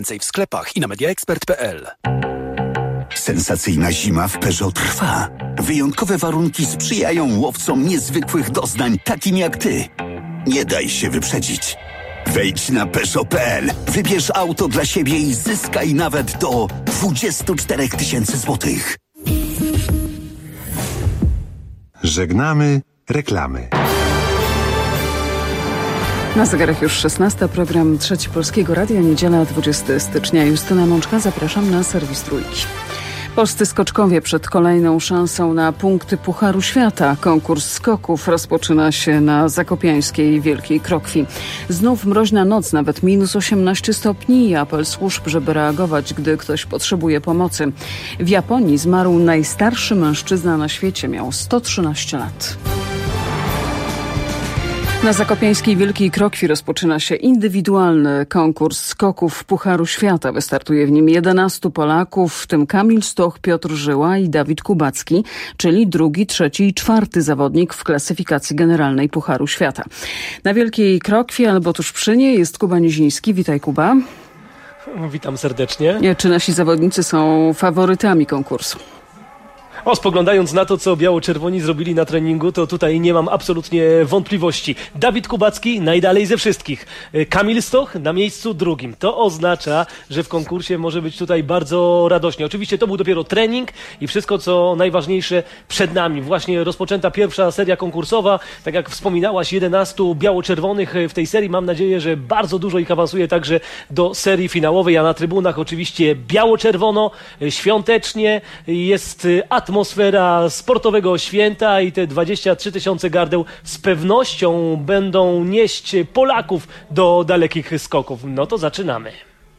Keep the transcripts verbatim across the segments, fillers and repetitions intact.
Więcej w sklepach i na mediaexpert kropka p l. Sensacyjna zima w Peugeot trwa. Wyjątkowe warunki sprzyjają łowcom niezwykłych doznań, takim jak ty. Nie daj się wyprzedzić. Wejdź na Peugeot kropka p l, wybierz auto dla siebie i zyskaj nawet do dwadzieścia cztery tysiące złotych. Żegnamy reklamy. Na zegarach już szesnasta, program Trzeci Polskiego Radia, niedziela dwudziestego stycznia. Justyna Mączka, zapraszam na serwis Trójki. Polscy skoczkowie przed kolejną szansą na punkty Pucharu Świata. Konkurs skoków rozpoczyna się na zakopiańskiej Wielkiej Krokwi. Znów mroźna noc, nawet minus osiemnaście stopni i apel służb, żeby reagować, gdy ktoś potrzebuje pomocy. W Japonii zmarł najstarszy mężczyzna na świecie, miał sto trzynaście lat. Na zakopiańskiej Wielkiej Krokwi rozpoczyna się indywidualny konkurs skoków Pucharu Świata. Wystartuje w nim jedenastu Polaków, w tym Kamil Stoch, Piotr Żyła i Dawid Kubacki, czyli drugi, trzeci i czwarty zawodnik w klasyfikacji generalnej Pucharu Świata. Na Wielkiej Krokwi albo tuż przy niej jest Kuba Niziński. Witaj, Kuba. Witam serdecznie. Czy nasi zawodnicy są faworytami konkursu? O, spoglądając na to, co biało-czerwoni zrobili na treningu, to tutaj nie mam absolutnie wątpliwości. Dawid Kubacki najdalej ze wszystkich. Kamil Stoch na miejscu drugim. To oznacza, że w konkursie może być tutaj bardzo radośnie. Oczywiście to był dopiero trening i wszystko, co najważniejsze przed nami. Właśnie rozpoczęta pierwsza seria konkursowa. Tak jak wspominałaś, jedenastu biało-czerwonych w tej serii. Mam nadzieję, że bardzo dużo ich awansuje także do serii finałowej, a na trybunach oczywiście biało-czerwono, świątecznie. Jest atmosfera Atmosfera sportowego święta i te dwadzieścia trzy tysiące gardeł z pewnością będą nieść Polaków do dalekich skoków. No to zaczynamy.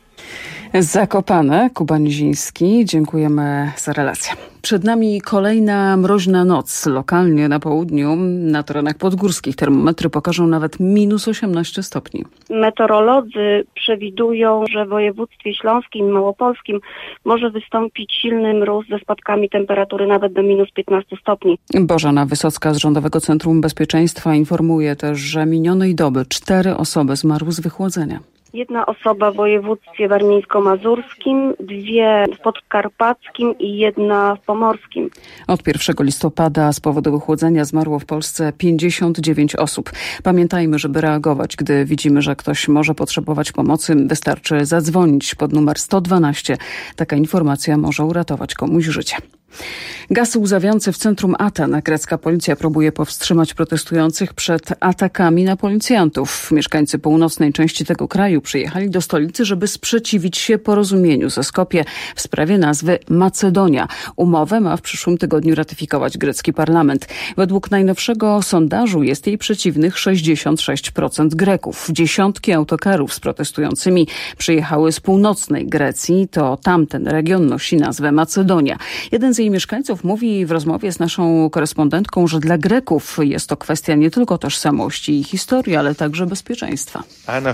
Zakopane, Kuba Niziński, dziękujemy za relację. Przed nami kolejna mroźna noc. Lokalnie na południu, na terenach podgórskich termometry pokażą nawet minus osiemnaście stopni. Meteorolodzy przewidują, że w województwie śląskim i małopolskim może wystąpić silny mróz ze spadkami temperatury nawet do minus piętnaście stopni. Bożena Wysocka z Rządowego Centrum Bezpieczeństwa informuje też, że minionej doby cztery osoby zmarły z wychłodzenia. Jedna osoba w województwie warmińsko-mazurskim, dwie w podkarpackim i jedna w pomorskim. Od pierwszego listopada z powodu wychłodzenia zmarło w Polsce pięćdziesiąt dziewięć osób. Pamiętajmy, żeby reagować, gdy widzimy, że ktoś może potrzebować pomocy. Wystarczy zadzwonić pod numer sto dwanaście. Taka informacja może uratować komuś życie. Gaz łzawiący w centrum Aten. Grecka policja próbuje powstrzymać protestujących przed atakami na policjantów. Mieszkańcy północnej części tego kraju przyjechali do stolicy, żeby sprzeciwić się porozumieniu ze Skopje w sprawie nazwy Macedonia. Umowę ma w przyszłym tygodniu ratyfikować grecki parlament. Według najnowszego sondażu jest jej przeciwnych sześćdziesiąt sześć procent Greków. Dziesiątki autokarów z protestującymi przyjechały z północnej Grecji. To tamten region nosi nazwę Macedonia. Jeden z jej mieszkańców mówi w rozmowie z naszą korespondentką, że dla Greków jest to kwestia nie tylko tożsamości i historii, ale także bezpieczeństwa.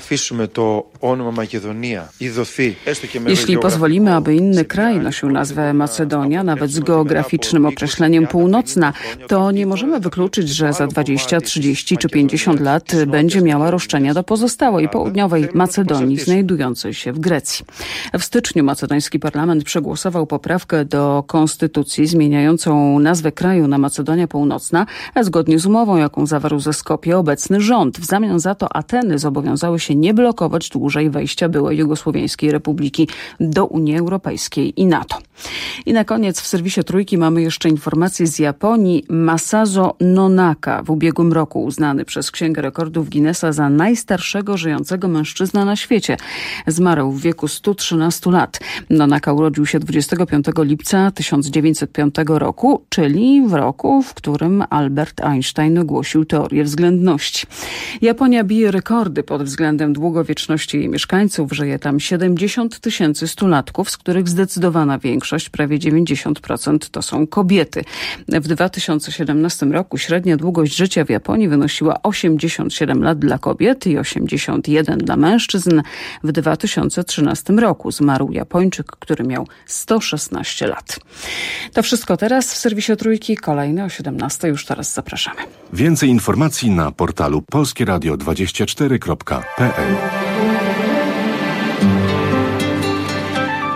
Jeśli pozwolimy, aby inny kraj nosił nazwę Macedonia, nawet z geograficznym określeniem północna, to nie możemy wykluczyć, że za dwadzieścia, trzydzieści czy pięćdziesiąt lat będzie miała roszczenia do pozostałej południowej Macedonii znajdującej się w Grecji. W styczniu macedoński parlament przegłosował poprawkę do konstytucji zmieniającą nazwę kraju na Macedonia Północna, a zgodnie z umową, jaką zawarł ze Skopje obecny rząd. W zamian za to Ateny zobowiązały się nie blokować dłużej wejścia byłej Jugosłowiańskiej Republiki do Unii Europejskiej i NATO. I na koniec w serwisie Trójki mamy jeszcze informację z Japonii. Masazo Nonaka, w ubiegłym roku uznany przez Księgę Rekordów Guinnessa za najstarszego żyjącego mężczyznę na świecie. Zmarł w wieku stu trzynastu lat. Nonaka urodził się dwudziestego piątego lipca tysiąc dziewięćset piątego roku, czyli w roku, w którym Albert Einstein ogłosił teorię względności. Japonia bije rekordy pod względem długowieczności jej mieszkańców. Żyje tam siedemdziesiąt tysięcy stulatków, z których zdecydowana większość, prawie dziewięćdziesiąt procent, to są kobiety. W dwa tysiące siedemnastym roku średnia długość życia w Japonii wynosiła osiemdziesiąt siedem lat dla kobiet i osiemdziesiąt jeden dla mężczyzn. W dwa tysiące trzynastym roku zmarł Japończyk, który miał sto szesnaście lat. To wszystko teraz w serwisie Trójki. Kolejne o siedemnastej. Już teraz zapraszamy. Więcej informacji na portalu polskieradio dwadzieścia cztery kropka p l.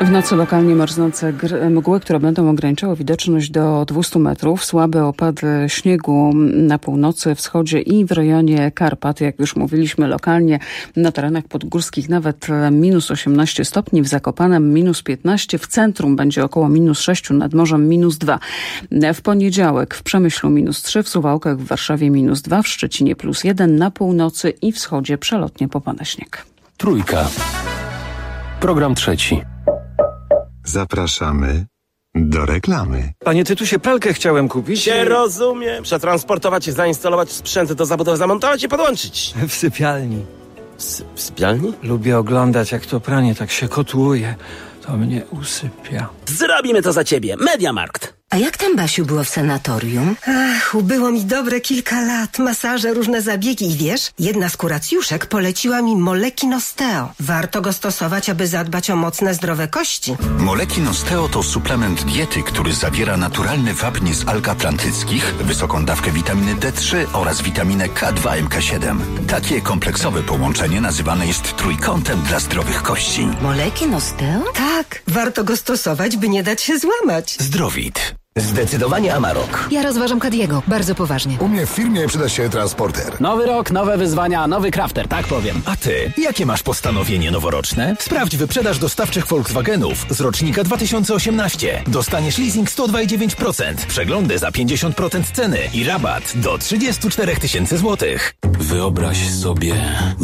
W nocy lokalnie marznące mgły, które będą ograniczały widoczność do dwieście metrów. Słabe opady śniegu na północy, wschodzie i w rejonie Karpat. Jak już mówiliśmy, lokalnie na terenach podgórskich nawet minus osiemnaście stopni, w Zakopanem minus piętnaście, w centrum będzie około minus sześć, nad morzem minus dwa. W poniedziałek w Przemyślu minus trzy, w Suwałkach, w Warszawie minus dwa, w Szczecinie plus jeden, na północy i wschodzie przelotnie popada śnieg. Trójka. Program trzeci. Zapraszamy do reklamy. Panie Tytusie, pralkę chciałem kupić. Się rozumiem. Przetransportować, zainstalować sprzęty do zabudowy, zamontować i podłączyć. W sypialni. W, sy- w sypialni? Lubię oglądać, jak to pranie tak się kotłuje. To mnie usypia. Zrobimy to za ciebie. Mediamarkt. A jak tam, Basiu, było w sanatorium? Ach, ubyło mi dobre kilka lat. Masaże, różne zabiegi i wiesz, jedna z kuracjuszek poleciła mi Molekin Osteo. Warto go stosować, aby zadbać o mocne, zdrowe kości. Molekin Osteo to suplement diety, który zawiera naturalny wapń z alg atlantyckich, wysoką dawkę witaminy D trzy oraz witaminę K dwa M K siedem. Takie kompleksowe połączenie nazywane jest trójkątem dla zdrowych kości. Molekin Osteo? Tak, warto go stosować, by nie dać się złamać. Zdrowit. Zdecydowanie Amarok. Ja rozważam Kadiego, bardzo poważnie. U mnie w firmie przyda się transporter. Nowy rok, nowe wyzwania, nowy crafter, tak powiem. A ty, jakie masz postanowienie noworoczne? Sprawdź wyprzedaż dostawczych Volkswagenów z rocznika dwa tysiące osiemnaście. Dostaniesz leasing sto dwa i dziewięć procent, przeglądy za pięćdziesiąt procent ceny i rabat do trzydzieści cztery tysiące złotych. Wyobraź sobie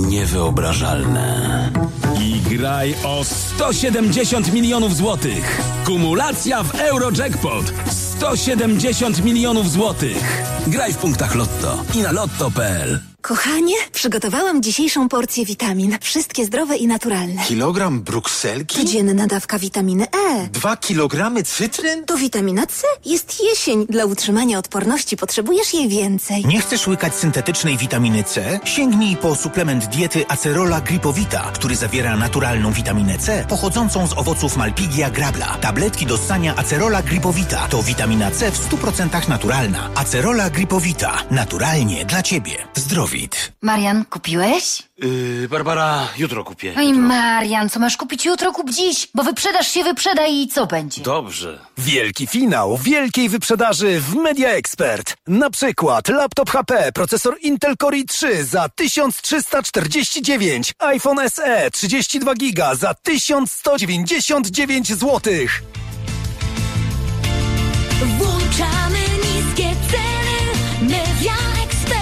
niewyobrażalne. I graj o sto siedemdziesiąt milionów złotych. Kumulacja w Eurojackpot. sto siedemdziesiąt milionów złotych. Graj w punktach Lotto i na lotto kropka p l. Kochanie, przygotowałam dzisiejszą porcję witamin. Wszystkie zdrowe i naturalne. Kilogram brukselki? Codzienna dawka witaminy E. Dwa kilogramy cytryn? To witamina C. Jest jesień. Dla utrzymania odporności potrzebujesz jej więcej. Nie chcesz łykać syntetycznej witaminy C? Sięgnij po suplement diety Acerola Gripowita, który zawiera naturalną witaminę C pochodzącą z owoców Malpighia grabla. Tabletki do ssania Acerola Gripowita to witamina C w stu procentach naturalna. Acerola Gripowita. Naturalnie dla Ciebie. Zdrowit. Marian, kupiłeś? Yy, Barbara, jutro kupię. Oj, Marian, co masz kupić jutro, kup dziś, bo wyprzedaż się wyprzeda i co będzie? Dobrze. Wielki finał wielkiej wyprzedaży w Media Expert. Na przykład laptop H P, procesor Intel Core i trzy za tysiąc trzysta czterdzieści dziewięć, iPhone S E trzydzieści dwa giga za tysiąc sto dziewięćdziesiąt dziewięć złotych. Włączamy niskie ceny. Media Expert.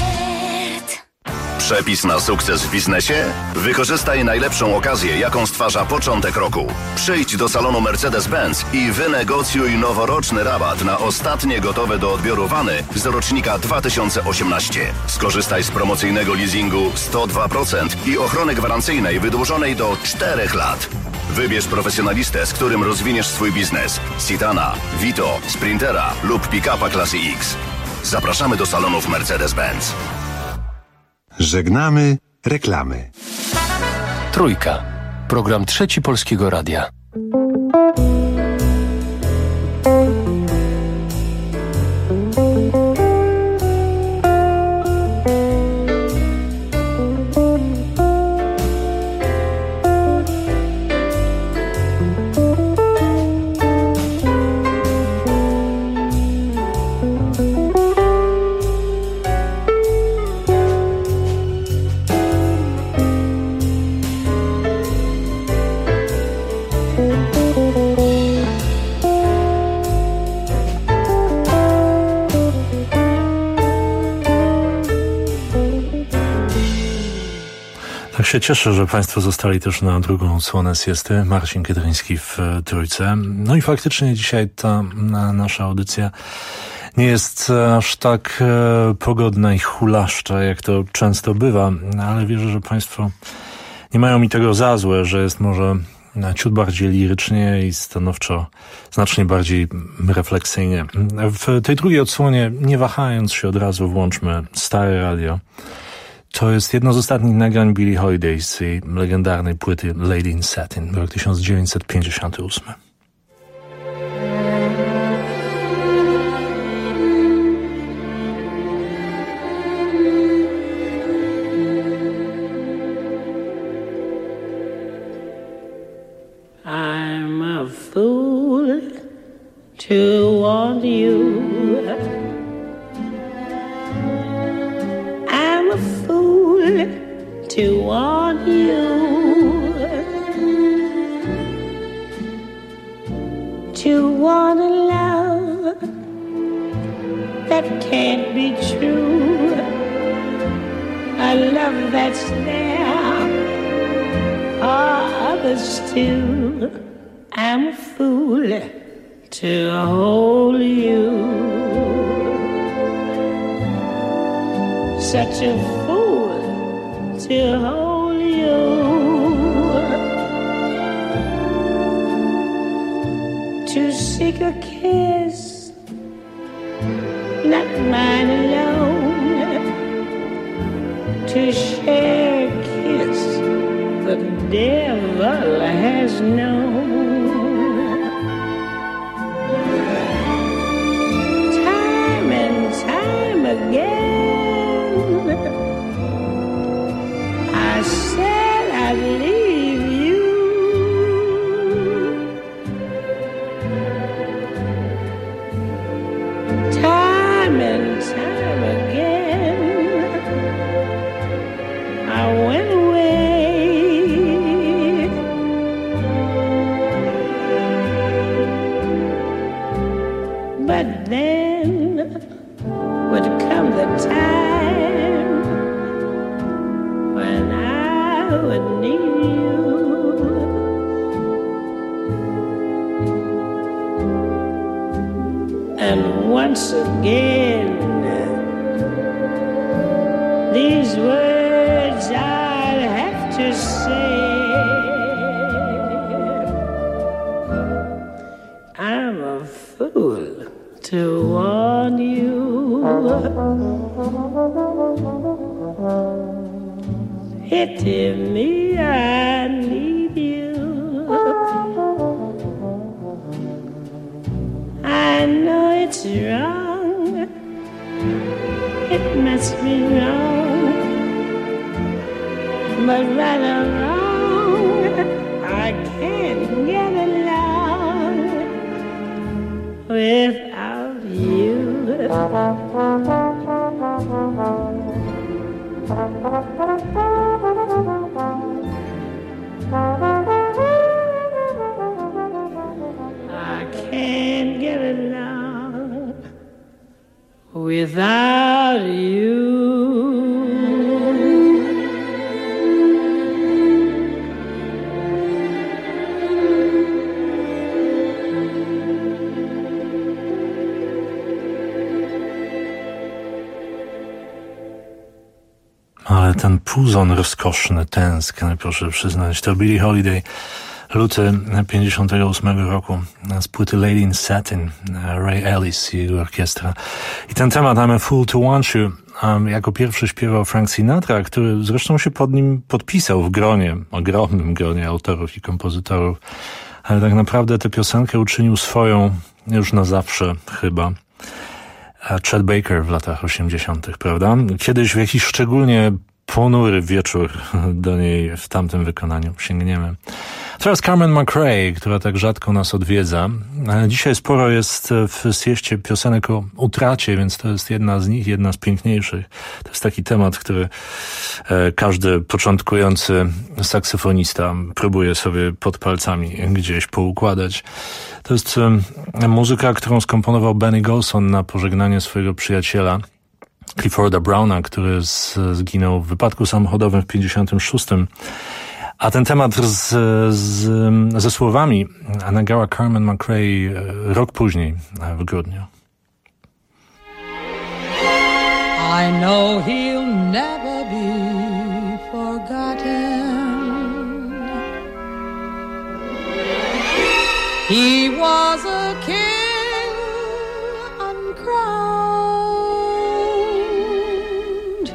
Przepis na sukces w biznesie? Wykorzystaj najlepszą okazję, jaką stwarza początek roku. Przyjdź do salonu Mercedes-Benz i wynegocjuj noworoczny rabat na ostatnie gotowe do odbioru wany z rocznika dwa tysiące osiemnaście. Skorzystaj z promocyjnego leasingu sto dwa procent i ochrony gwarancyjnej wydłużonej do czterech lat. Wybierz profesjonalistę, z którym rozwiniesz swój biznes. Citana, Vito, Sprintera lub pick-upa klasy X. Zapraszamy do salonów Mercedes-Benz. Żegnamy reklamy. Trójka. Program trzeci Polskiego Radia. Tak się cieszę, że Państwo zostali też na drugą odsłonę siesty. Marcin Kiedryński w Trójce. No i faktycznie dzisiaj ta nasza audycja nie jest aż tak e, pogodna i hulaszcza, jak to często bywa, ale wierzę, że Państwo nie mają mi tego za złe, że jest może ciut bardziej lirycznie i stanowczo, znacznie bardziej refleksyjnie. W tej drugiej odsłonie, nie wahając się, od razu włączmy stare radio. To jest jedno z ostatnich nagrań Billie Holiday z jej legendarnej płyty Lady in Satin, rok tysiąc dziewięćset pięćdziesiąty ósmy. I'm a fool to want you. I'm a fool to want you. To want a love that can't be true. A love that's there for others too. I'm a fool to hold you. Such a fool to hold you. To seek a kiss, not mine alone. To share a kiss the devil has known. Time and time again I said I'd leave you. Time and time again I went away. But then would come the time when I would need you. And once again these words I'd have to say. I'm a fool to want you. Pity me, I need you. I know it's wrong. It must be wrong. But right or wrong, I can't get along without you. I can't get along without you. Ale ten puzon rozkoszny, tęskny, proszę przyznać, to Billie Holiday, luty pięćdziesiątego ósmego roku, z płyty Lady in Satin, Ray Ellis i jego orkiestra. I ten temat I'm a Fool to Want You, um, jako pierwszy śpiewał Frank Sinatra, który zresztą się pod nim podpisał w gronie, ogromnym gronie autorów i kompozytorów, ale tak naprawdę tę piosenkę uczynił swoją już na zawsze chyba. Chet Baker w latach osiemdziesiątych, prawda? Kiedyś w jakiś szczególnie ponury wieczór do niej w tamtym wykonaniu sięgniemy. Teraz Carmen McRae, która tak rzadko nas odwiedza. Dzisiaj sporo jest w sieście piosenek o utracie, więc to jest jedna z nich, jedna z piękniejszych. To jest taki temat, który każdy początkujący saksofonista próbuje sobie pod palcami gdzieś poukładać. To jest muzyka, którą skomponował Benny Golson na pożegnanie swojego przyjaciela Clifforda Browna, który z, zginął w wypadku samochodowym w pięćdziesiątym szóstym. A ten temat z, z, ze słowami nagrała Carmen McRae rok później, w grudniu. I know he'll never be forgotten. He was a king uncrowned.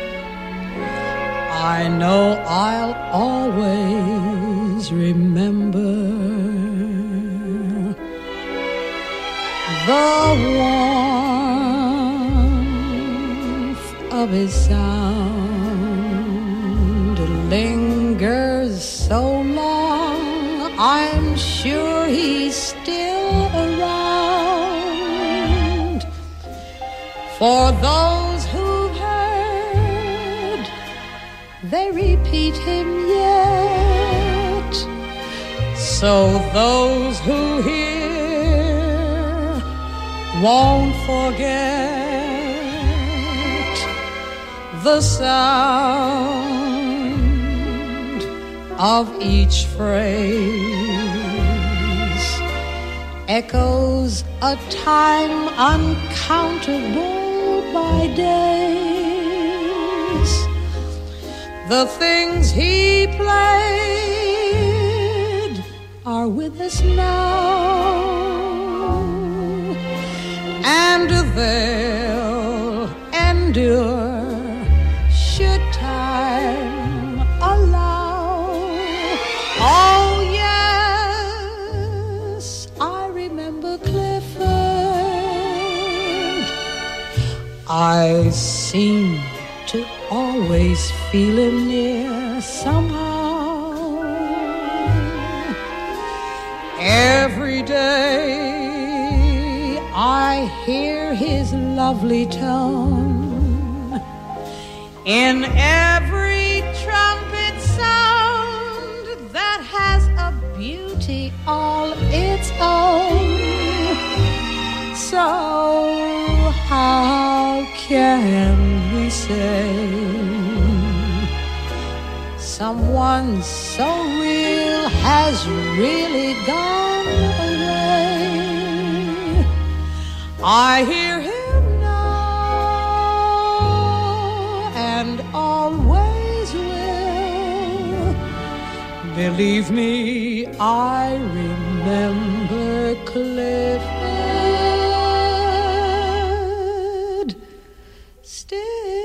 I know I'll always remember the warmth of his sound lingers so long. I I'm sure he's still around. For those who've heard, they repeat him yet. So those who hear won't forget the sound of each phrase. Echoes a time uncountable by days. The things he played are with us now, and they'll endure should time allow. Oh yes, I remember Clifford. I seem to always feel him near somehow. Every day I hear his lovely tone. In every trumpet sound that has a beauty all its own. So how can we say someone so real has really gone away? I hear him now and always will. Believe me, I remember Clifford still.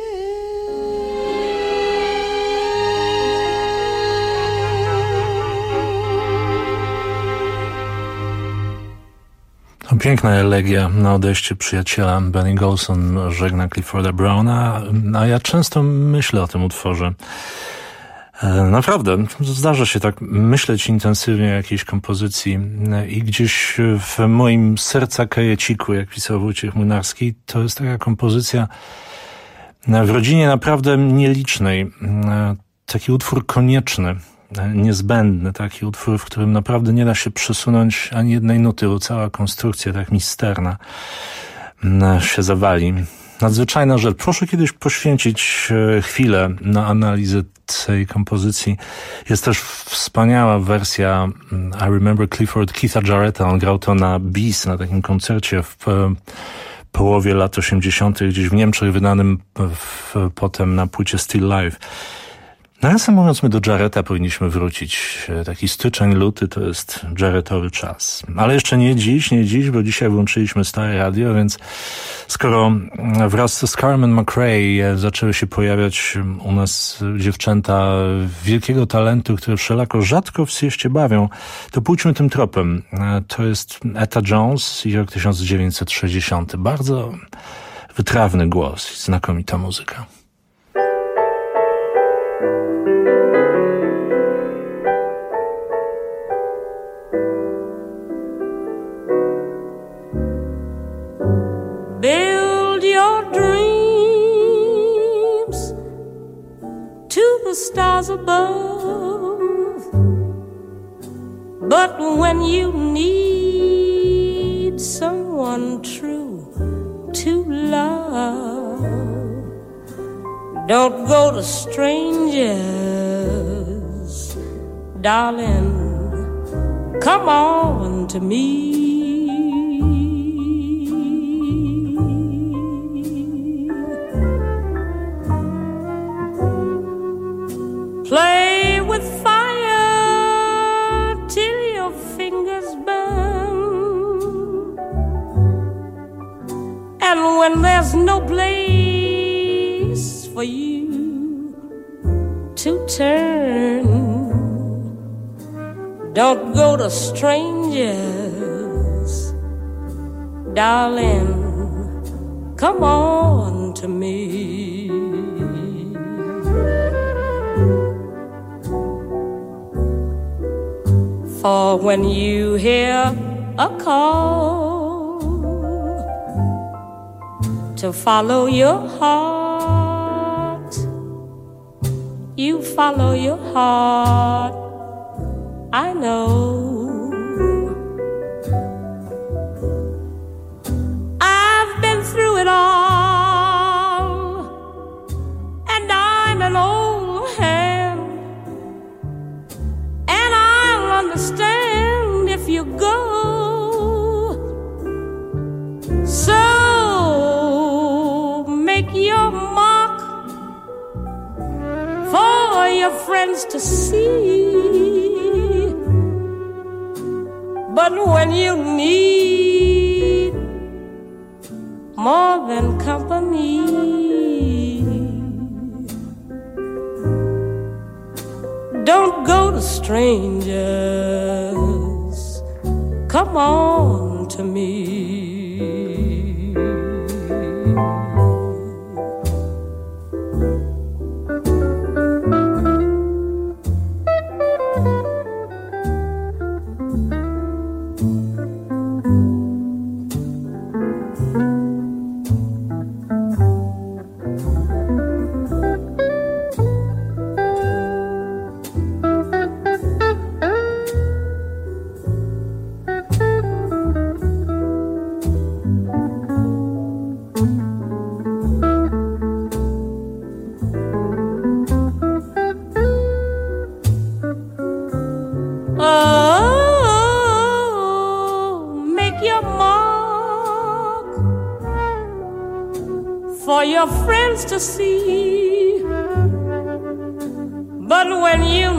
Piękna elegia na odejście przyjaciela. Benny Golson żegna Clifforda Browna, a ja często myślę o tym utworze. Naprawdę, zdarza się tak myśleć intensywnie o jakiejś kompozycji i gdzieś w moim serca kajeciku, jak pisał Wojciech Młynarski, to jest taka kompozycja w rodzinie naprawdę nielicznej. Taki utwór konieczny, niezbędny, taki utwór, w którym naprawdę nie da się przesunąć ani jednej nuty, bo cała konstrukcja tak misterna się zawali. Nadzwyczajna rzecz. Proszę kiedyś poświęcić chwilę na analizę tej kompozycji. Jest też wspaniała wersja I Remember Clifford Keitha Jarretta. On grał to na bis, na takim koncercie w połowie lat osiemdziesiątych gdzieś w Niemczech, wydanym w, potem na płycie Still Live. Nawiasem mówiąc, my do Jarretta powinniśmy wrócić. Taki styczeń, luty to jest Jarrettowy czas. Ale jeszcze nie dziś, nie dziś, bo dzisiaj włączyliśmy stare radio, więc skoro wraz z Carmen McRae zaczęły się pojawiać u nas dziewczęta wielkiego talentu, które wszelako rzadko w sieście bawią, to pójdźmy tym tropem. To jest Etta Jones i rok tysiąc dziewięćset sześćdziesiąty. Bardzo wytrawny głos i znakomita muzyka. Build your dreams to the stars above, but when you need someone true to love, don't go to strangers, darling, come on to me. Play with fire till your fingers burn, and when there's no place for you to turn, don't go to strangers, darling, come on to me. For when you hear a call to follow your heart, you follow your heart, I know. I've been through it all, and I'm an old hand, and I'll understand if you go. So make your mark for your friends to see, but when you need more than company, don't go to strangers, come on to me. Your friends to see, but when you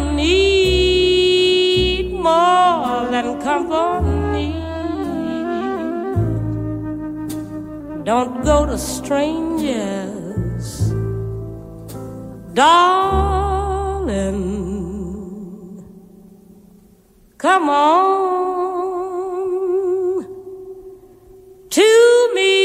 need more than company, don't go to strangers, darling, come on to me.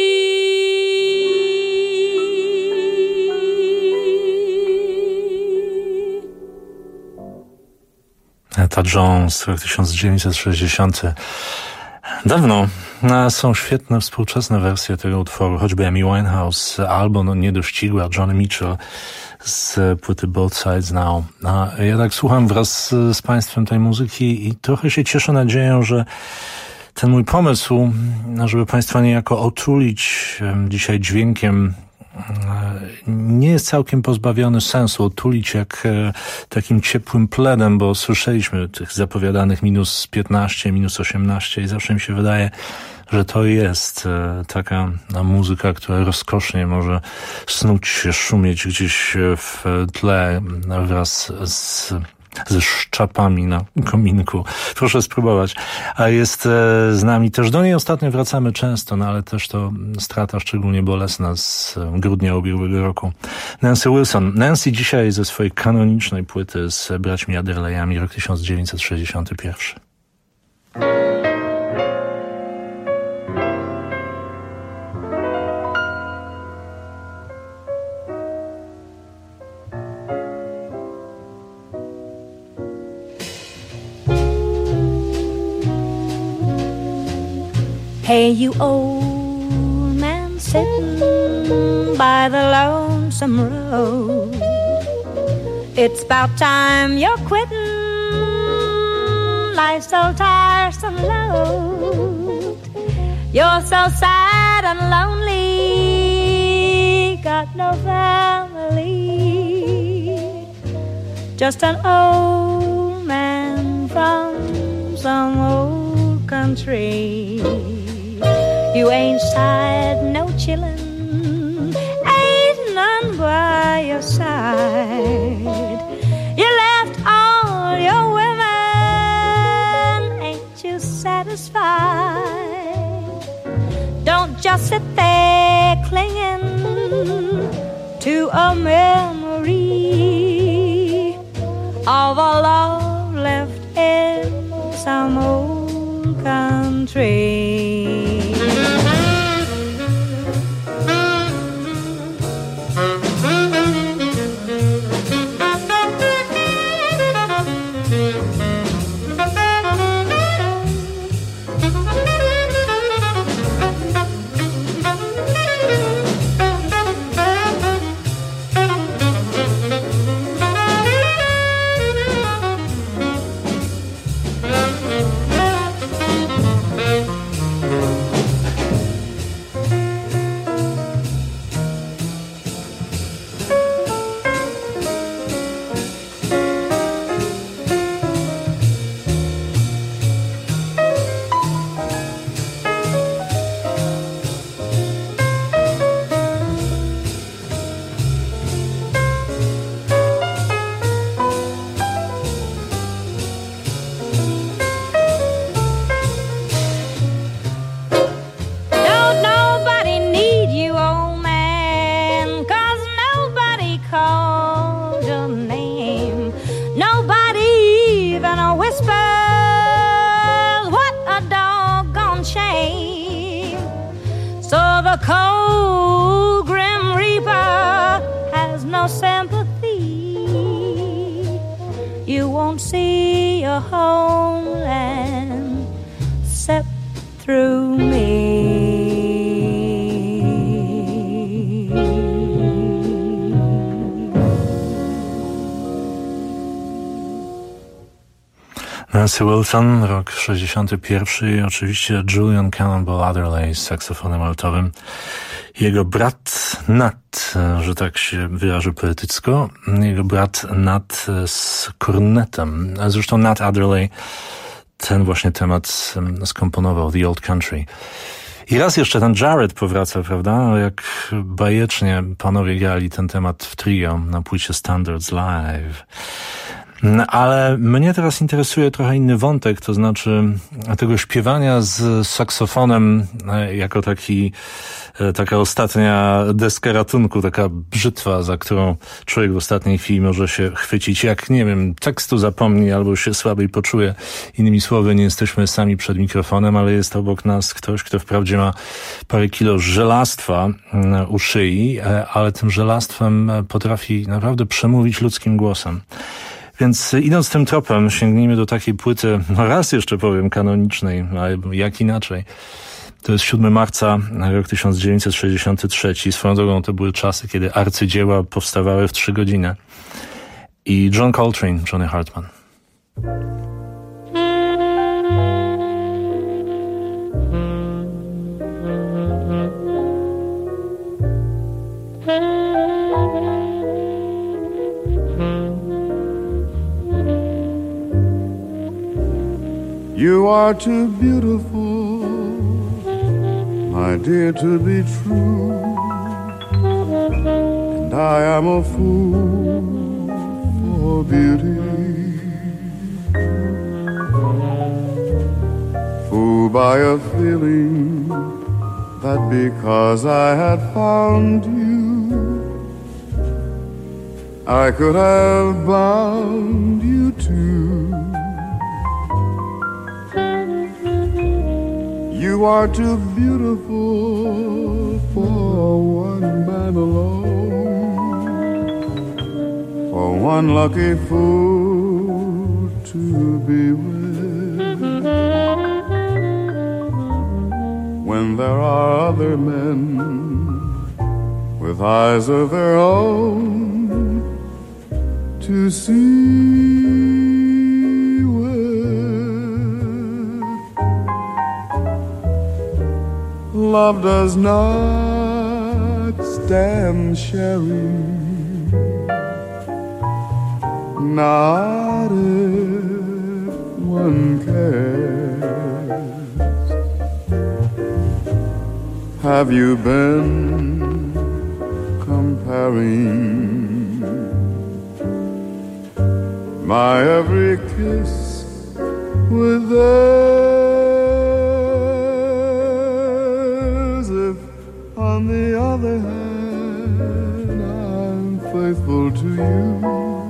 Etta Jones, rok tysiąc dziewięćset sześćdziesiąty. Dawno. No, są świetne współczesne wersje tego utworu, choćby Amy Winehouse, albo no, niedościgła Johnny Mitchell z płyty Both Sides Now. A ja tak słucham wraz z Państwem tej muzyki i trochę się cieszę nadzieją, że ten mój pomysł, żeby Państwa niejako otulić dzisiaj dźwiękiem, nie jest całkiem pozbawiony sensu, otulić jak e, takim ciepłym pledem, bo słyszeliśmy tych zapowiadanych minus piętnaście, minus osiemnaście i zawsze mi się wydaje, że to jest e, taka no, muzyka, która rozkosznie może snuć się, szumieć gdzieś w tle wraz z ze szczapami na kominku. Proszę spróbować. A jest e, z nami też, do niej ostatnio wracamy często, no ale też to strata szczególnie bolesna z grudnia ubiegłego roku. Nancy Wilson. Nancy dzisiaj ze swojej kanonicznej płyty z braćmi Adderleyami, rok tysiąc dziewięćset sześćdziesiąty pierwszy. Hey, you old man sitting by the lonesome road, it's about time you're quitting life's so tiresome load. You're so sad and lonely, got no family, just an old man from some old country. You ain't sighed, no chillin', ain't none by your side. You left all your women, ain't you satisfied? Don't just sit there clinging to a memory of a love left in some old country. the cold grim reaper has no sympathy. You won't see your homeland except through me. Nancy Wilson, rok sześćdziesiąty pierwszy i oczywiście Julian Cannonball Adderley z saksofonem altowym. Jego brat Nat, że tak się wyrażę poetycko, jego brat Nat z kornetem. Zresztą Nat Adderley ten właśnie temat skomponował, The Old Country. I raz jeszcze ten Jared powraca, prawda? Jak bajecznie panowie grali ten temat w trio na płycie Standards Live. Ale mnie teraz interesuje trochę inny wątek, to znaczy tego śpiewania z saksofonem jako taki, taka ostatnia deska ratunku, taka brzytwa, za którą człowiek w ostatniej chwili może się chwycić. Jak, nie wiem, tekstu zapomni albo się słabiej poczuje. Innymi słowy, nie jesteśmy sami przed mikrofonem, ale jest obok nas ktoś, kto wprawdzie ma parę kilo żelastwa u szyi, ale tym żelastwem potrafi naprawdę przemówić ludzkim głosem. Więc idąc tym tropem, sięgnijmy do takiej płyty, no raz jeszcze powiem, kanonicznej, ale jak inaczej. To jest siódmego marca, rok tysiąc dziewięćset sześćdziesiąty trzeci. Swoją drogą to były czasy, kiedy arcydzieła powstawały w trzy godziny. I John Coltrane, Johnny Hartman. You are too beautiful, my dear, to be true, and I am a fool for beauty. Fooled by a feeling that because I had found you, I could have bound you too. You are too beautiful for one man alone, for one lucky fool to be with, when there are other men with eyes of their own to see. Love does not stand sharing, not if one cares. Have you been comparing my every kiss with theirs? On the other hand, I'm faithful to you.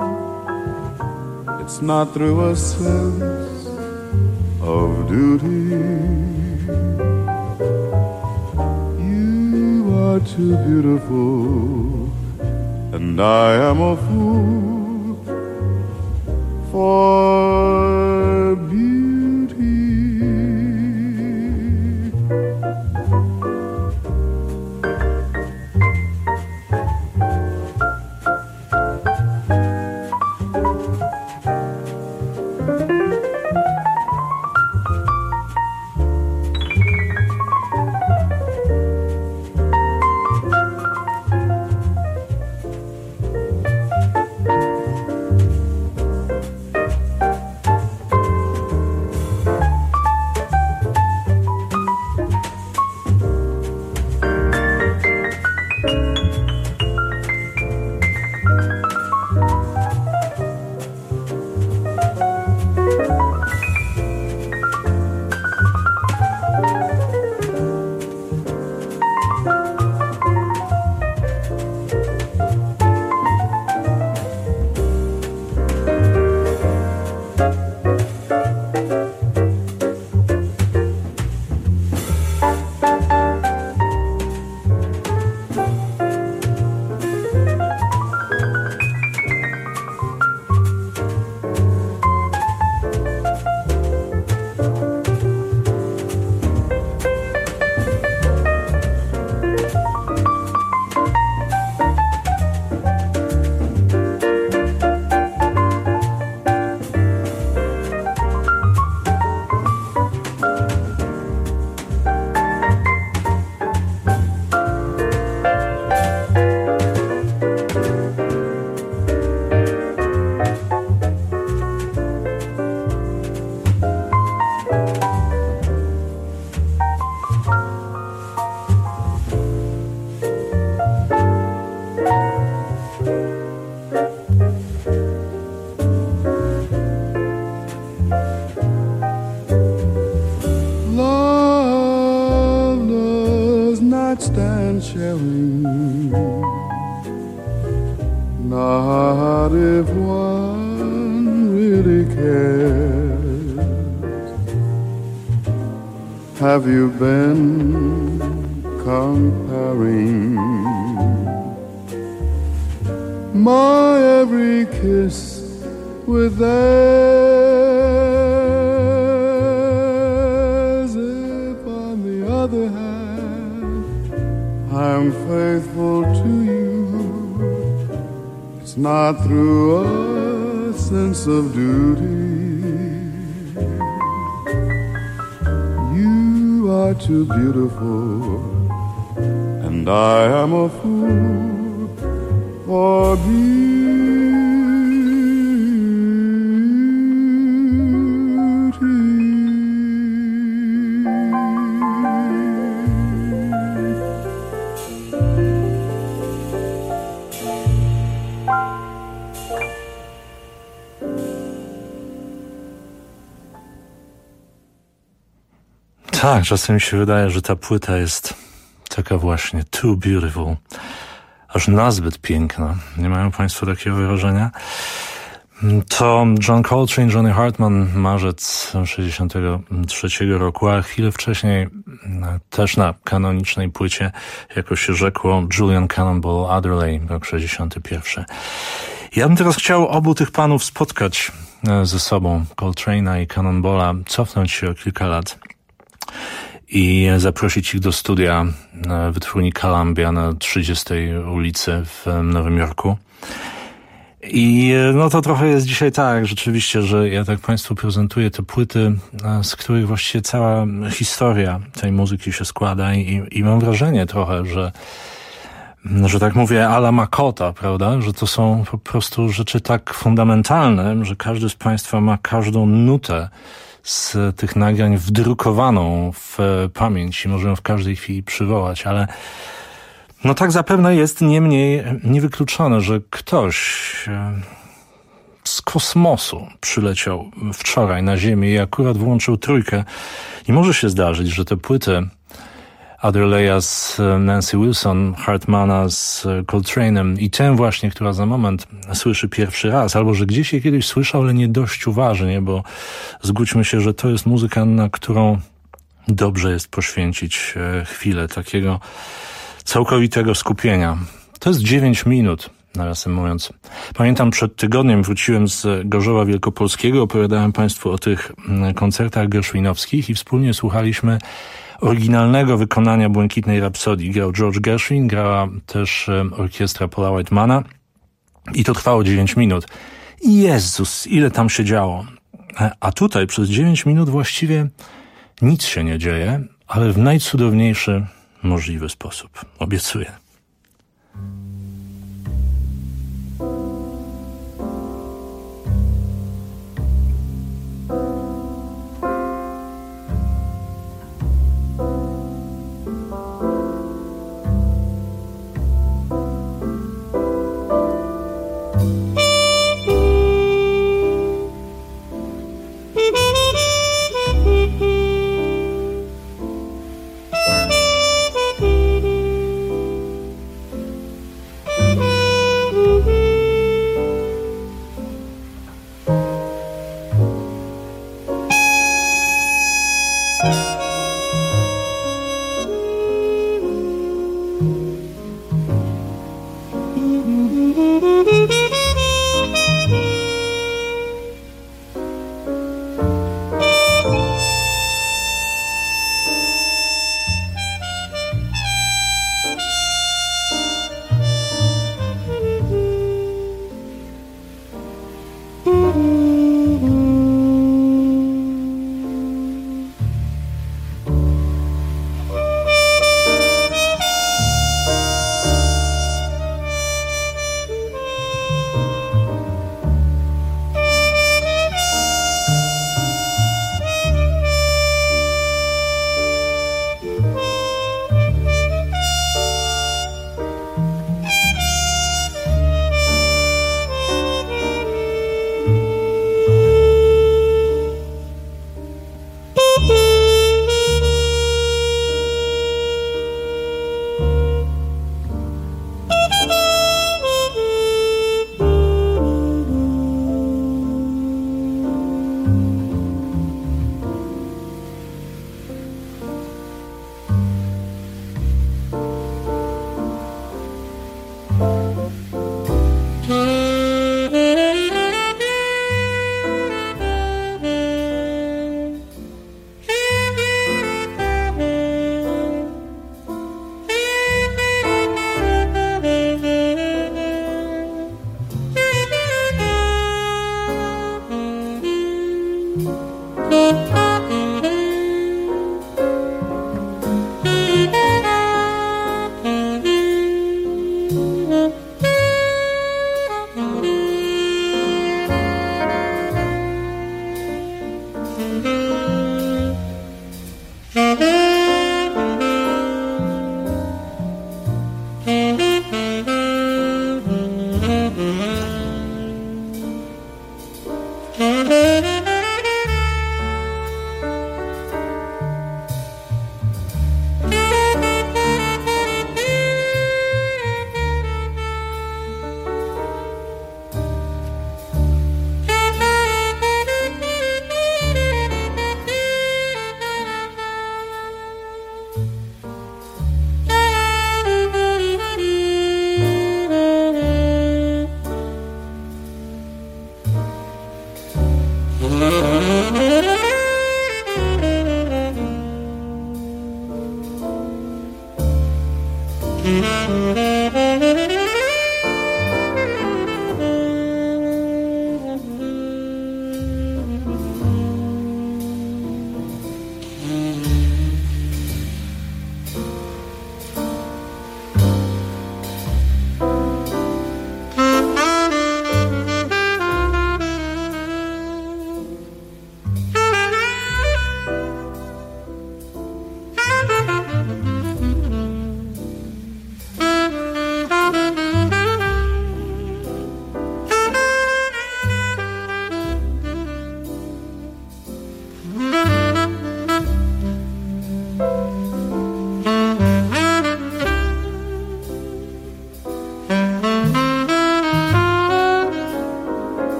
It's not through a sense of duty. You are too beautiful, and I am a fool for beauty. can't stand sharing. Not if one really cares. Have you been comparing my every kiss with theirs? If on the other hand I'm faithful to you, it's not through a sense of duty. You are too beautiful, and I am a fool for beauty. Tak, czasem mi się wydaje, że ta płyta jest taka właśnie too beautiful, aż nazbyt piękna. Nie mają Państwo takiego wrażenia? To John Coltrane, Johnny Hartman, marzec sześćdziesiątego trzeciego roku, a chwilę wcześniej też na kanonicznej płycie, jako się rzekło, Julian Cannonball Adderley, rok sześćdziesiąty pierwszy. Ja bym teraz chciał obu tych panów spotkać ze sobą, Coltrane'a i Cannonballa, cofnąć się o kilka lat i zaprosić ich do studia wytwórni Columbia na trzydziestej ulicy w Nowym Jorku. I no to trochę jest dzisiaj tak, rzeczywiście, że ja tak Państwu prezentuję te płyty, z których właściwie cała historia tej muzyki się składa i, i mam wrażenie trochę, że że tak mówię, a la Makota, prawda, że to są po prostu rzeczy tak fundamentalne, że każdy z Państwa ma każdą nutę z tych nagrań wdrukowaną w pamięć i możemy w każdej chwili przywołać, ale no tak zapewne jest niemniej niewykluczone, że ktoś z kosmosu przyleciał wczoraj na Ziemię i akurat włączył trójkę i może się zdarzyć, że te płyty Adderleya z Nancy Wilson, Hartmana z Coltrane'em i tę właśnie, która za moment słyszy pierwszy raz, albo że gdzieś je kiedyś słyszał, ale nie dość uważnie, bo zgódźmy się, że to jest muzyka, na którą dobrze jest poświęcić chwilę takiego całkowitego skupienia. To jest dziewięć minut, nawiasem mówiąc. Pamiętam, przed tygodniem wróciłem z Gorzowa Wielkopolskiego, opowiadałem Państwu o tych koncertach gershwinowskich i wspólnie słuchaliśmy oryginalnego wykonania Błękitnej Rapsodii. Grał George Gershwin, grała też orkiestra Paula Whitemana i to trwało dziewięć minut. Jezus, ile tam się działo. A tutaj przez dziewięć minut właściwie nic się nie dzieje, ale w najcudowniejszy możliwy sposób. Obiecuję.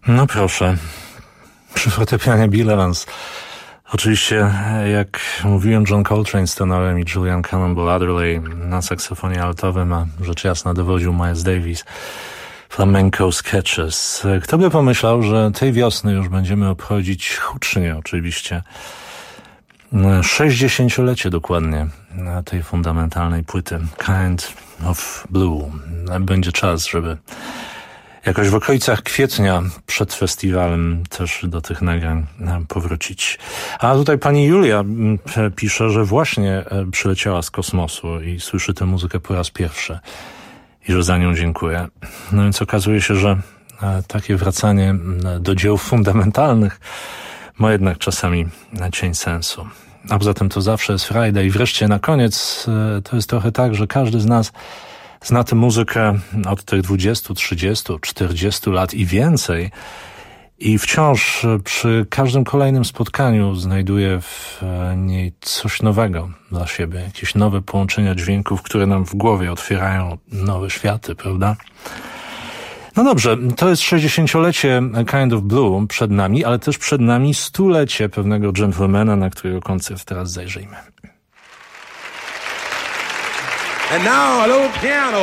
No proszę, przy fortepianie Bill Evans. Oczywiście, jak mówiłem, John Coltrane z tenorem i Julian Cannonball Adderley na saksofonie altowym, a rzecz jasna dowodził Miles Davis. Flamenco Sketches. Kto by pomyślał, że tej wiosny już będziemy obchodzić hucznie oczywiście sześćdziesięciolecie dokładnie tej fundamentalnej płyty Kind of Blue. Będzie czas, żeby jakoś w okolicach kwietnia przed festiwalem też do tych nagrań powrócić. A tutaj pani Julia pisze, że właśnie przyleciała z kosmosu i słyszy tę muzykę po raz pierwszy i że za nią dziękuję. No więc okazuje się, że takie wracanie do dzieł fundamentalnych ma jednak czasami cień sensu. A poza tym to zawsze jest Friday. I wreszcie na koniec to jest trochę tak, że każdy z nas zna tę muzykę od tych dwudziestu, trzydziestu, czterdziestu lat i więcej i wciąż przy każdym kolejnym spotkaniu znajduje w niej coś nowego dla siebie, jakieś nowe połączenia dźwięków, które nam w głowie otwierają nowe światy, prawda? No dobrze, to jest sześćdziesięciolecie Kind of Blue przed nami, ale też przed nami stulecie pewnego gentlemana, na którego koncert teraz zajrzyjmy. And now a little piano.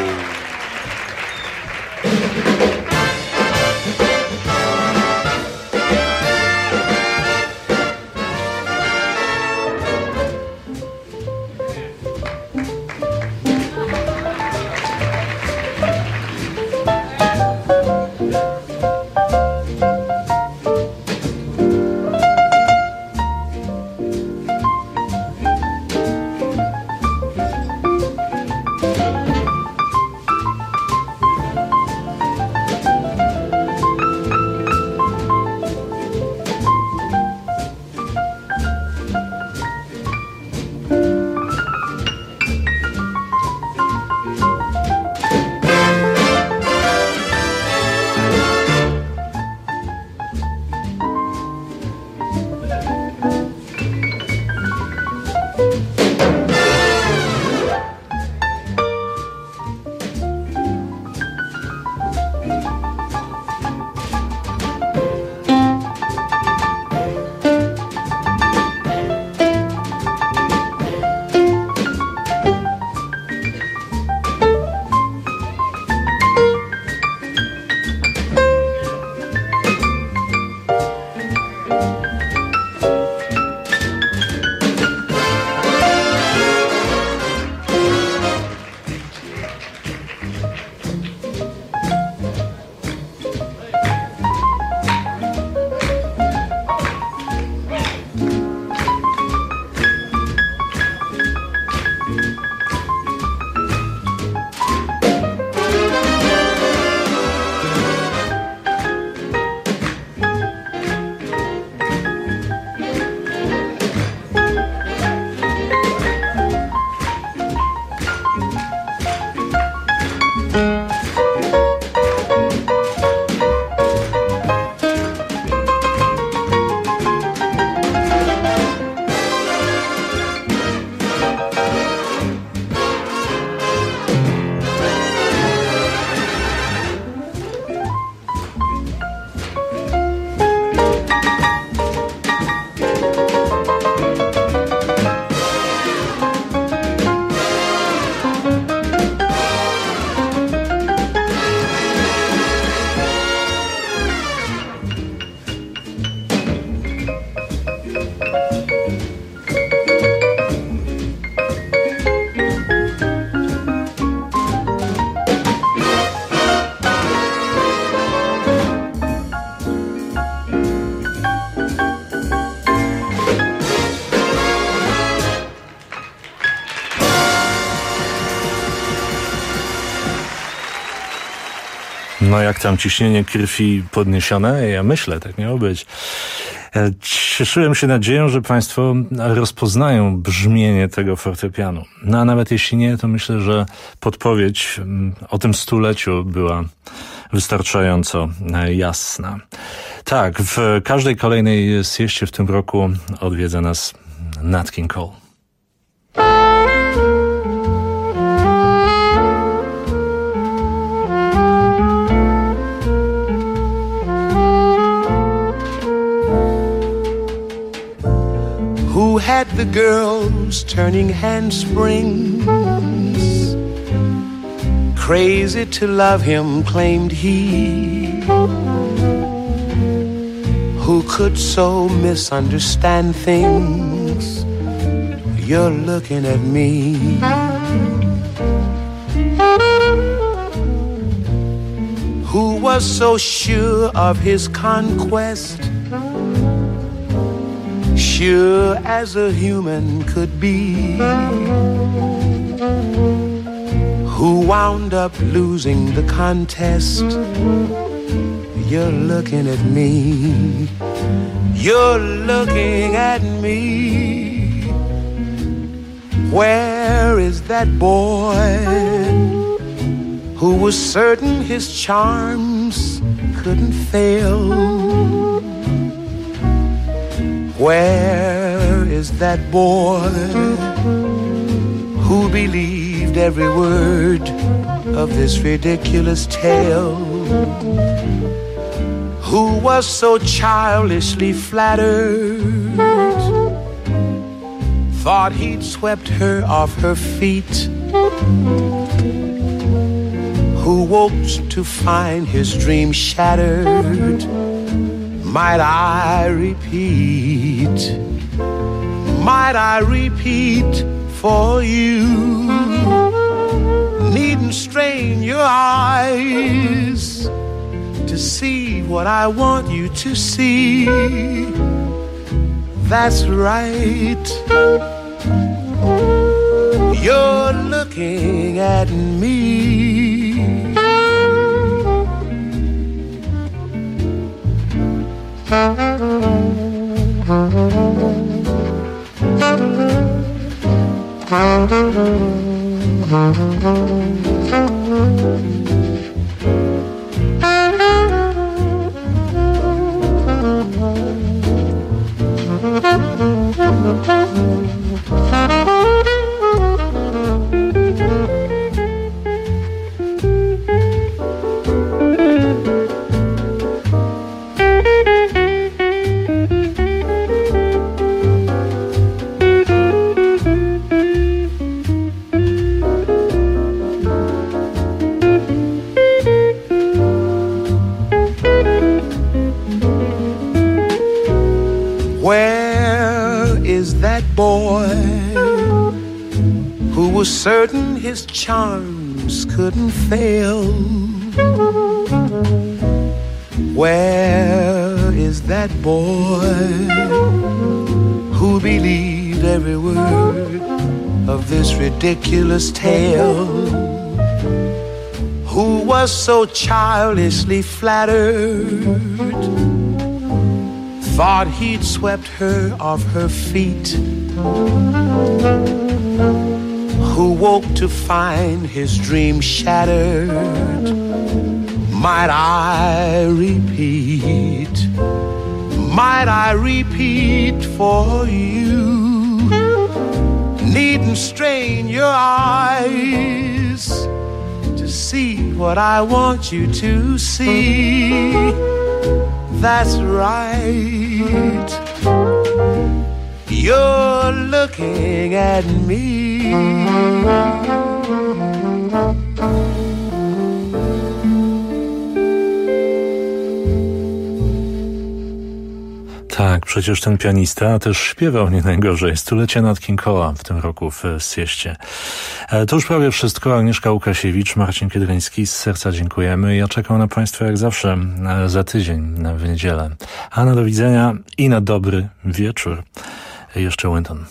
No jak tam ciśnienie krwi podniesione? Ja myślę, tak miało być. Cieszyłem się nadzieją, że państwo rozpoznają brzmienie tego fortepianu. No a nawet jeśli nie, to myślę, że podpowiedź o tym stuleciu była wystarczająco jasna. Tak, w każdej kolejnej sieście w tym roku odwiedza nas Nat King Cole. had the girls turning handsprings. Crazy to love him, claimed he, who could so misunderstand things. You're looking at me. Who was so sure of his conquest, sure as a human could be, who wound up losing the contest. You're looking at me. You're looking at me. Where is that boy who was certain his charms couldn't fail? Where is that boy who believed every word of this ridiculous tale? Who was so childishly flattered, thought he'd swept her off her feet? Who woke to find his dream shattered? Might I repeat, might I repeat for you? Needn't strain your eyes to see what I want you to see. That's right. You're looking at me. Certain his charms couldn't fail. Where is that boy who believed every word of this ridiculous tale? Who was so childishly flattered, thought he'd swept her off her feet? Who woke to find his dream shattered? Might I repeat, might I repeat for you? Needn't strain your eyes to see what I want you to see. That's right. You're looking at me. Tak, przecież ten pianista, a też śpiewał nie najgorzej. Stulecie Nat King Cole'a w tym roku w Sieście. To już prawie wszystko. Agnieszka Łukasiewicz, Marcin Kiedryński, z serca dziękujemy. Ja czekam na Państwa jak zawsze za tydzień w niedzielę. A na do widzenia i na dobry wieczór. Jeszcze Wynton.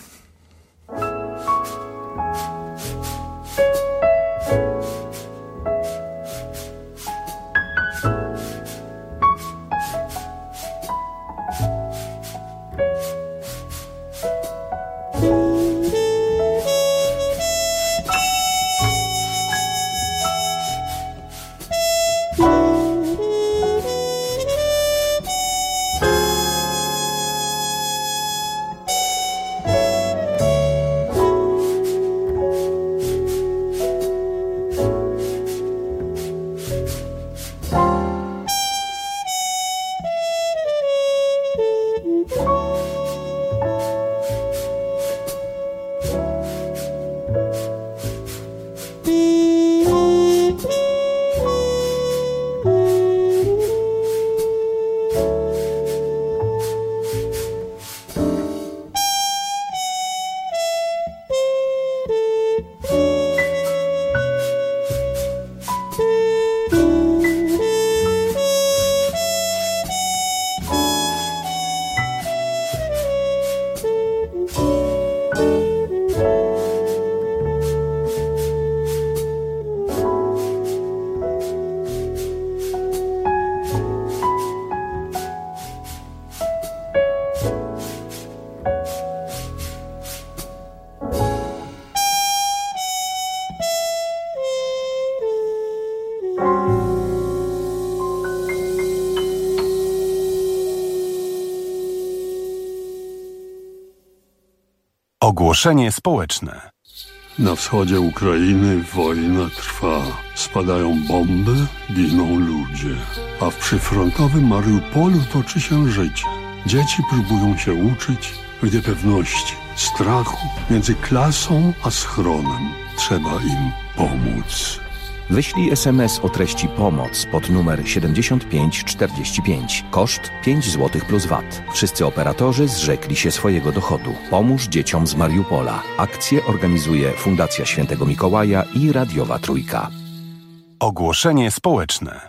Ogłoszenie społeczne. Na wschodzie Ukrainy wojna trwa. Spadają bomby, giną ludzie. A w przyfrontowym Mariupolu toczy się życie. Dzieci próbują się uczyć w niepewności, strachu między klasą a schronem. Trzeba im pomóc. Wyślij es em es o treści pomoc pod numer siedemdziesiąt pięć czterdzieści pięć. Koszt pięć złotych plus V A T. Wszyscy operatorzy zrzekli się swojego dochodu. Pomóż dzieciom z Mariupola. Akcję organizuje Fundacja Świętego Mikołaja i Radiowa Trójka. Ogłoszenie społeczne.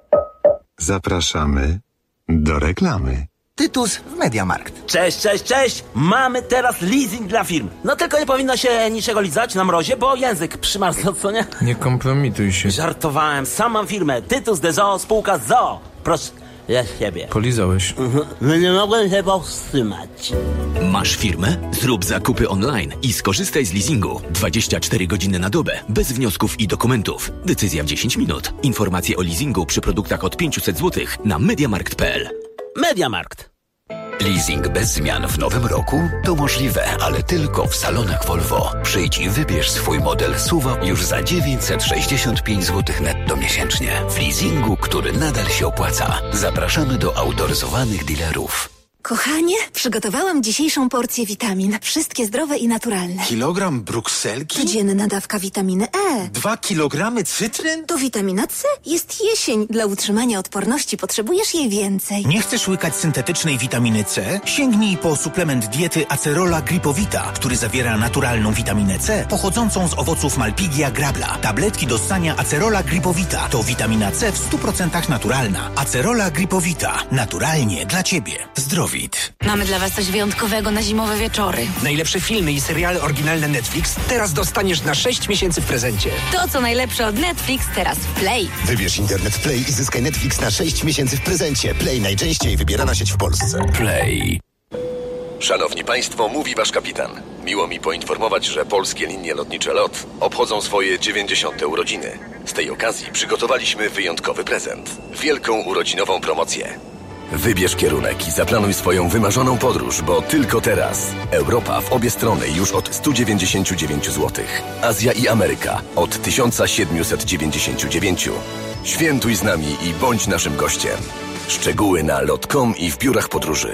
Zapraszamy do reklamy. Tytus w Mediamarkt. Cześć, cześć, cześć! Mamy teraz leasing dla firm. No tylko nie powinno się niczego lizać na mrozie, bo język przymarzł, co nie? Nie kompromituj się. Żartowałem, sam mam firmę. Tytus de Zoo, spółka z Zoo. Proszę, ja siebie. Polizałeś. Mhm. No nie mogłem się powstrzymać. Masz firmę? Zrób zakupy online i skorzystaj z leasingu. dwadzieścia cztery godziny na dobę, bez wniosków i dokumentów. Decyzja w dziesięć minut. Informacje o leasingu przy produktach od pięćset złotych na mediamarkt kropka p l. Mediamarkt. Leasing bez zmian w nowym roku? To możliwe, ale tylko w salonach Volvo. Przyjdź i wybierz swój model S U V już za dziewięćset sześćdziesiąt pięć złotych netto miesięcznie. W leasingu, który nadal się opłaca. Zapraszamy do autoryzowanych dealerów. Kochanie, przygotowałam dzisiejszą porcję witamin. Wszystkie zdrowe i naturalne. Kilogram brukselki? Codzienna dawka witaminy E. Dwa kilogramy cytryn? To witamina C. Jest jesień. Dla utrzymania odporności potrzebujesz jej więcej. Nie chcesz łykać syntetycznej witaminy C? Sięgnij po suplement diety Acerola Gripowita, który zawiera naturalną witaminę C pochodzącą z owoców Malpigia grabla. Tabletki do ssania Acerola Gripowita to witamina C w stu procentach naturalna. Acerola Gripowita. Naturalnie dla Ciebie. Zdrowie. Mamy dla Was coś wyjątkowego na zimowe wieczory. Najlepsze filmy i seriale oryginalne Netflix teraz dostaniesz na sześć miesięcy w prezencie. To, co najlepsze od Netflix, teraz w Play. Wybierz Internet Play i zyskaj Netflix na sześć miesięcy w prezencie. Play, najczęściej wybierana sieć w Polsce. Play. Szanowni Państwo, mówi Wasz kapitan. Miło mi poinformować, że polskie linie lotnicze LOT obchodzą swoje dziewięćdziesiąte urodziny. Z tej okazji przygotowaliśmy wyjątkowy prezent. Wielką urodzinową promocję. Wybierz kierunek i zaplanuj swoją wymarzoną podróż, bo tylko teraz Europa w obie strony już od stu dziewięćdziesięciu dziewięciu złotych. Azja i Ameryka od tysiąc siedemset dziewięćdziesiąt dziewięć. Świętuj z nami i bądź naszym gościem. Szczegóły na lot kropka com i w biurach podróży.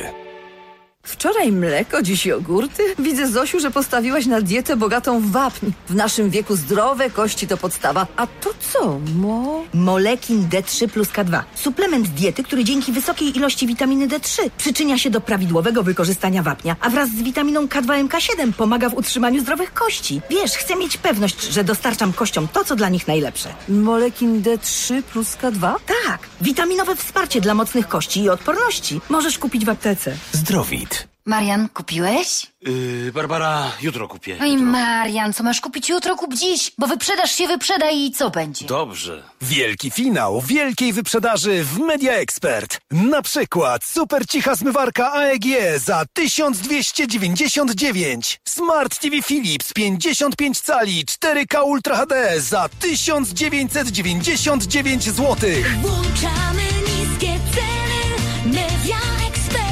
Wczoraj mleko, dziś jogurty? Widzę, Zosiu, że postawiłaś na dietę bogatą w wapń. W naszym wieku zdrowe kości to podstawa. A to co, mo? Molekin D trzy plus K dwa. Suplement diety, który dzięki wysokiej ilości witaminy D trzy przyczynia się do prawidłowego wykorzystania wapnia, a wraz z witaminą K dwa M K siedem pomaga w utrzymaniu zdrowych kości. Wiesz, chcę mieć pewność, że dostarczam kościom to, co dla nich najlepsze. Molekin D trzy plus K dwa? Tak. Witaminowe wsparcie dla mocnych kości i odporności. Możesz kupić w aptece. Zdrowit. Marian, kupiłeś? Yy, Barbara, jutro kupię. Oj, Marian, co masz kupić jutro, kup dziś, bo wyprzedaż się wyprzeda i co będzie? Dobrze. Wielki finał wielkiej wyprzedaży w Media Expert. Na przykład super cicha zmywarka A E G za tysiąc dwieście dziewięćdziesiąt dziewięć. Smart T V Philips pięćdziesiąt pięć cali cztery K Ultra H D za tysiąc dziewięćset dziewięćdziesiąt dziewięć złotych. Włączamy niskie ceny. Media Expert.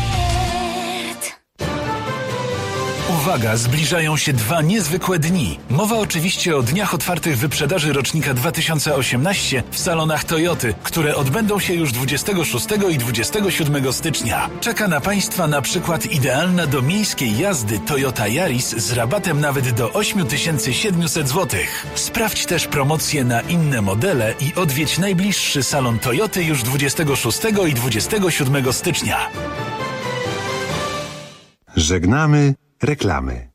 Uwaga, zbliżają się dwa niezwykłe dni. Mowa oczywiście o dniach otwartych wyprzedaży rocznika dwa tysiące osiemnaście w salonach Toyoty, które odbędą się już dwudziestego szóstego i dwudziestego siódmego stycznia. Czeka na Państwa na przykład idealna do miejskiej jazdy Toyota Yaris z rabatem nawet do osiem tysięcy siedemset złotych. Sprawdź też promocje na inne modele i odwiedź najbliższy salon Toyoty już dwudziestego szóstego i dwudziestego siódmego stycznia. Żegnamy reklamy.